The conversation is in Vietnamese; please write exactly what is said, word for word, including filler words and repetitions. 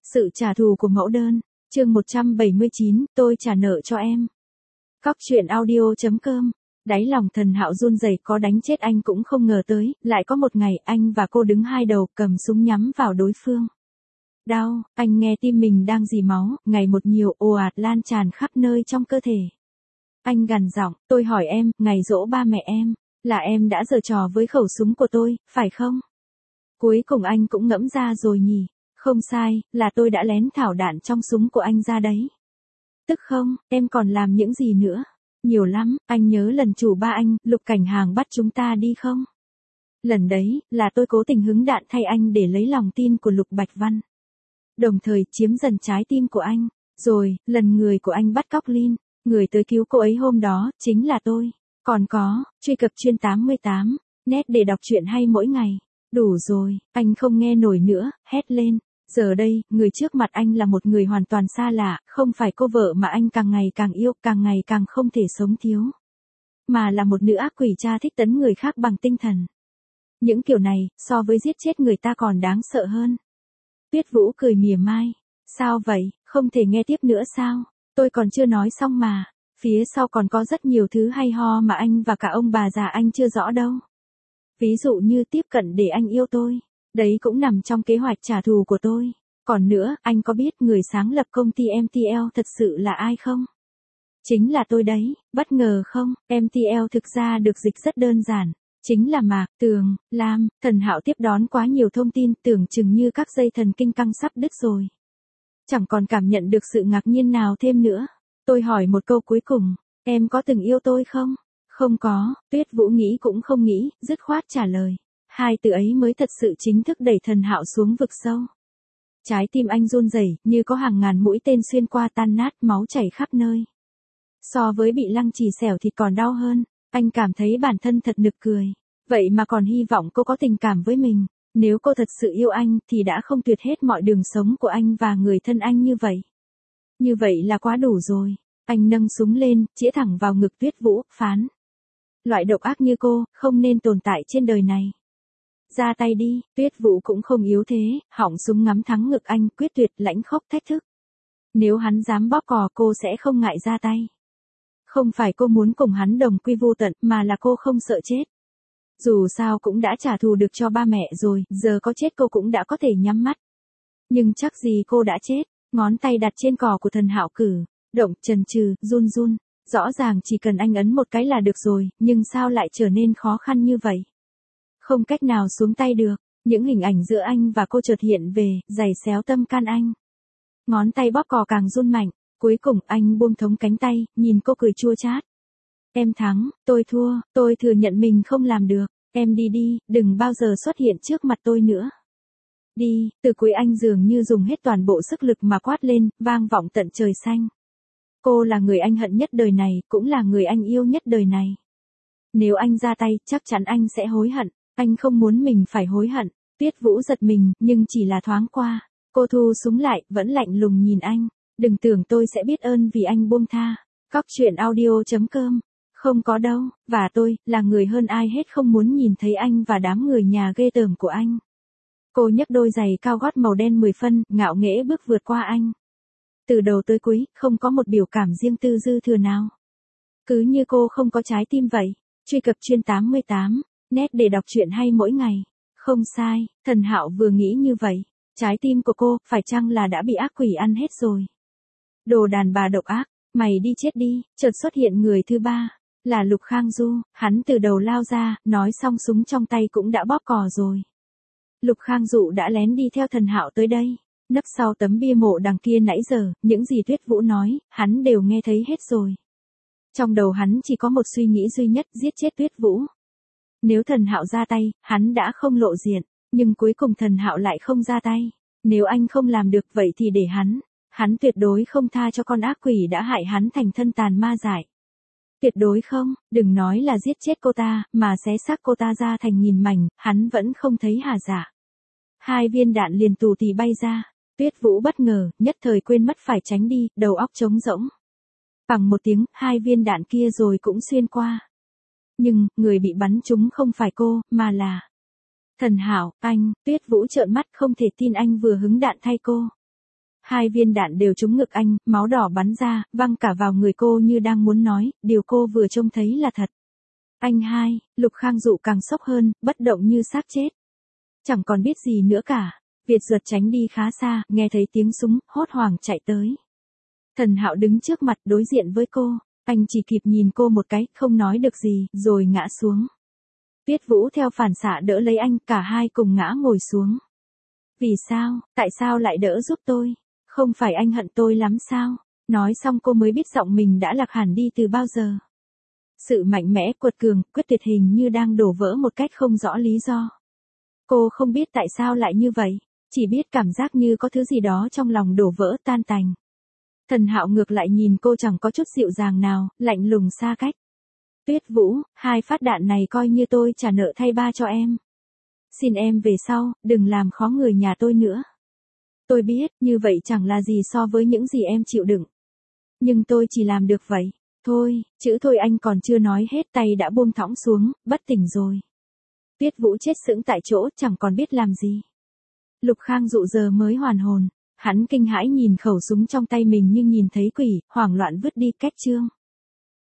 Sự trả thù của mẫu đơn, chương một trăm bảy mươi chín, tôi trả nợ cho em. Cóc truyện audio chấm com. Đáy lòng Thần Hạo run rẩy, có đánh chết anh cũng không ngờ tới, lại có một ngày anh và cô đứng hai đầu cầm súng nhắm vào đối phương. Đau, anh nghe tim mình đang rỉ máu, ngày một nhiều ồ ạt lan tràn khắp nơi trong cơ thể. Anh gằn giọng, tôi hỏi em, ngày giỗ ba mẹ em, là em đã giở trò với khẩu súng của tôi, phải không? Cuối cùng anh cũng ngẫm ra rồi nhỉ. Không sai, là tôi đã lén thảo đạn trong súng của anh ra đấy. Tức không, em còn làm những gì nữa? Nhiều lắm, anh nhớ lần chủ ba anh, Lục Cảnh Hàng bắt chúng ta đi không? Lần đấy, là tôi cố tình hứng đạn thay anh để lấy lòng tin của Lục Bạch Văn. Đồng thời chiếm dần trái tim của anh. Rồi, lần người của anh bắt cóc Lin, người tới cứu cô ấy hôm đó, chính là tôi. Còn có, truy cập chuyên tám mươi tám, net để đọc truyện hay mỗi ngày. Đủ rồi, anh không nghe nổi nữa, hét lên. Giờ đây, người trước mặt anh là một người hoàn toàn xa lạ, không phải cô vợ mà anh càng ngày càng yêu, càng ngày càng không thể sống thiếu. Mà là một nữ ác quỷ cha thích tấn người khác bằng tinh thần. Những kiểu này, so với giết chết người ta còn đáng sợ hơn. Tuyết Vũ cười mỉa mai. Sao vậy, không thể nghe tiếp nữa sao? Tôi còn chưa nói xong mà. Phía sau còn có rất nhiều thứ hay ho mà anh và cả ông bà già anh chưa rõ đâu. Ví dụ như tiếp cận để anh yêu tôi. Đấy cũng nằm trong kế hoạch trả thù của tôi. Còn nữa, anh có biết người sáng lập công ty em tê lờ thật sự là ai không? Chính là tôi đấy, bất ngờ không? em tê lờ thực ra được dịch rất đơn giản. Chính là Mạc, Tường, Lam. Thần Hạo tiếp đón quá nhiều thông tin, tưởng chừng như các dây thần kinh căng sắp đứt rồi. Chẳng còn cảm nhận được sự ngạc nhiên nào thêm nữa. Tôi hỏi một câu cuối cùng, em có từng yêu tôi không? Không có, Tuyết Vũ nghĩ cũng không nghĩ, dứt khoát trả lời. Hai từ ấy mới thật sự chính thức đẩy Thần Hạo xuống vực sâu. Trái tim anh run rẩy, như có hàng ngàn mũi tên xuyên qua tan nát, máu chảy khắp nơi. So với bị lăng trì xẻo thì còn đau hơn, anh cảm thấy bản thân thật nực cười. Vậy mà còn hy vọng cô có tình cảm với mình. Nếu cô thật sự yêu anh thì đã không tuyệt hết mọi đường sống của anh và người thân anh như vậy. Như vậy là quá đủ rồi. Anh nâng súng lên, chĩa thẳng vào ngực Tuyết Vũ, phán. Loại độc ác như cô, không nên tồn tại trên đời này. Ra tay đi, Tuyết Vũ cũng không yếu thế, họng súng ngắm thắng ngực anh, quyết tuyệt, lãnh khốc thách thức. Nếu hắn dám bóp cò cô sẽ không ngại ra tay. Không phải cô muốn cùng hắn đồng quy vô tận, mà là cô không sợ chết. Dù sao cũng đã trả thù được cho ba mẹ rồi, giờ có chết cô cũng đã có thể nhắm mắt. Nhưng chắc gì cô đã chết, ngón tay đặt trên cò của Thần Hạo cử, động, chần chừ, run run. Rõ ràng chỉ cần anh ấn một cái là được rồi, nhưng sao lại trở nên khó khăn như vậy? Không cách nào xuống tay được, những hình ảnh giữa anh và cô chợt hiện về, giày xéo tâm can anh. Ngón tay bóp cò càng run mạnh, cuối cùng anh buông thống cánh tay, nhìn cô cười chua chát. Em thắng, tôi thua, tôi thừa nhận mình không làm được, em đi đi, đừng bao giờ xuất hiện trước mặt tôi nữa. Đi, từ cuối anh dường như dùng hết toàn bộ sức lực mà quát lên, vang vọng tận trời xanh. Cô là người anh hận nhất đời này, cũng là người anh yêu nhất đời này. Nếu anh ra tay, chắc chắn anh sẽ hối hận, anh không muốn mình phải hối hận. Tuyết Vũ giật mình, nhưng chỉ là thoáng qua. Cô thu súng lại, vẫn lạnh lùng nhìn anh. Đừng tưởng tôi sẽ biết ơn vì anh buông tha. Cóc truyện audio chấm com. Không có đâu, và tôi, là người hơn ai hết không muốn nhìn thấy anh và đám người nhà ghê tởm của anh. Cô nhấc đôi giày cao gót màu đen mười phân, ngạo nghễ bước vượt qua anh. Từ đầu tới cuối, không có một biểu cảm riêng tư dư thừa nào. Cứ như cô không có trái tim vậy. Truy cập chuyên tám mươi tám, net để đọc truyện hay mỗi ngày. Không sai, Thần Hạo vừa nghĩ như vậy. Trái tim của cô, phải chăng là đã bị ác quỷ ăn hết rồi? Đồ đàn bà độc ác, mày đi chết đi, chợt xuất hiện người thứ ba. Là Lục Khang Du, hắn từ đầu lao ra, nói xong súng trong tay cũng đã bóp cò rồi. Lục Khang Dụ đã lén đi theo Thần Hạo tới đây. Nấp sau tấm bia mộ đằng kia nãy giờ, những gì Tuyết Vũ nói, hắn đều nghe thấy hết rồi. Trong đầu hắn chỉ có một suy nghĩ duy nhất, giết chết Tuyết Vũ. Nếu Thần Hạo ra tay, hắn đã không lộ diện, nhưng cuối cùng Thần Hạo lại không ra tay. Nếu anh không làm được vậy thì để hắn, hắn tuyệt đối không tha cho con ác quỷ đã hại hắn thành thân tàn ma dại. Tuyệt đối không, đừng nói là giết chết cô ta, mà xé xác cô ta ra thành nghìn mảnh, hắn vẫn không thấy hà dạ. Hai viên đạn liền tù tì bay ra. Tuyết Vũ bất ngờ, nhất thời quên mất phải tránh đi, đầu óc trống rỗng. Bằng một tiếng, hai viên đạn kia rồi cũng xuyên qua. Nhưng, người bị bắn trúng không phải cô, mà là Thần Hạo. Anh, Tuyết Vũ trợn mắt không thể tin anh vừa hứng đạn thay cô. Hai viên đạn đều trúng ngực anh, máu đỏ bắn ra, văng cả vào người cô như đang muốn nói, điều cô vừa trông thấy là thật. Anh hai, Lục Khang Dụ càng sốc hơn, bất động như xác chết. Chẳng còn biết gì nữa cả. Việt Duật tránh đi khá xa, nghe thấy tiếng súng, hốt hoảng chạy tới. Thần Hạo đứng trước mặt đối diện với cô, anh chỉ kịp nhìn cô một cái, không nói được gì, rồi ngã xuống. Tuyết Vũ theo phản xạ đỡ lấy anh, cả hai cùng ngã ngồi xuống. Vì sao, tại sao lại đỡ giúp tôi? Không phải anh hận tôi lắm sao? Nói xong cô mới biết giọng mình đã lạc hẳn đi từ bao giờ. Sự mạnh mẽ, cuột cường, quyết tuyệt hình như đang đổ vỡ một cách không rõ lý do. Cô không biết tại sao lại như vậy, chỉ biết cảm giác như có thứ gì đó trong lòng đổ vỡ tan tành. Thần Hạo ngược lại nhìn cô chẳng có chút dịu dàng nào, lạnh lùng xa cách. Tuyết Vũ, hai phát đạn này coi như tôi trả nợ thay ba cho em. Xin em về sau, đừng làm khó người nhà tôi nữa. Tôi biết, như vậy chẳng là gì so với những gì em chịu đựng. Nhưng tôi chỉ làm được vậy. Thôi, chữ thôi anh còn chưa nói hết, tay đã buông thõng xuống, bất tỉnh rồi. Tuyết Vũ chết sững tại chỗ, chẳng còn biết làm gì. Lục Khang Dụ giờ mới hoàn hồn. Hắn kinh hãi nhìn khẩu súng trong tay mình nhưng nhìn thấy quỷ, hoảng loạn vứt đi cách chương.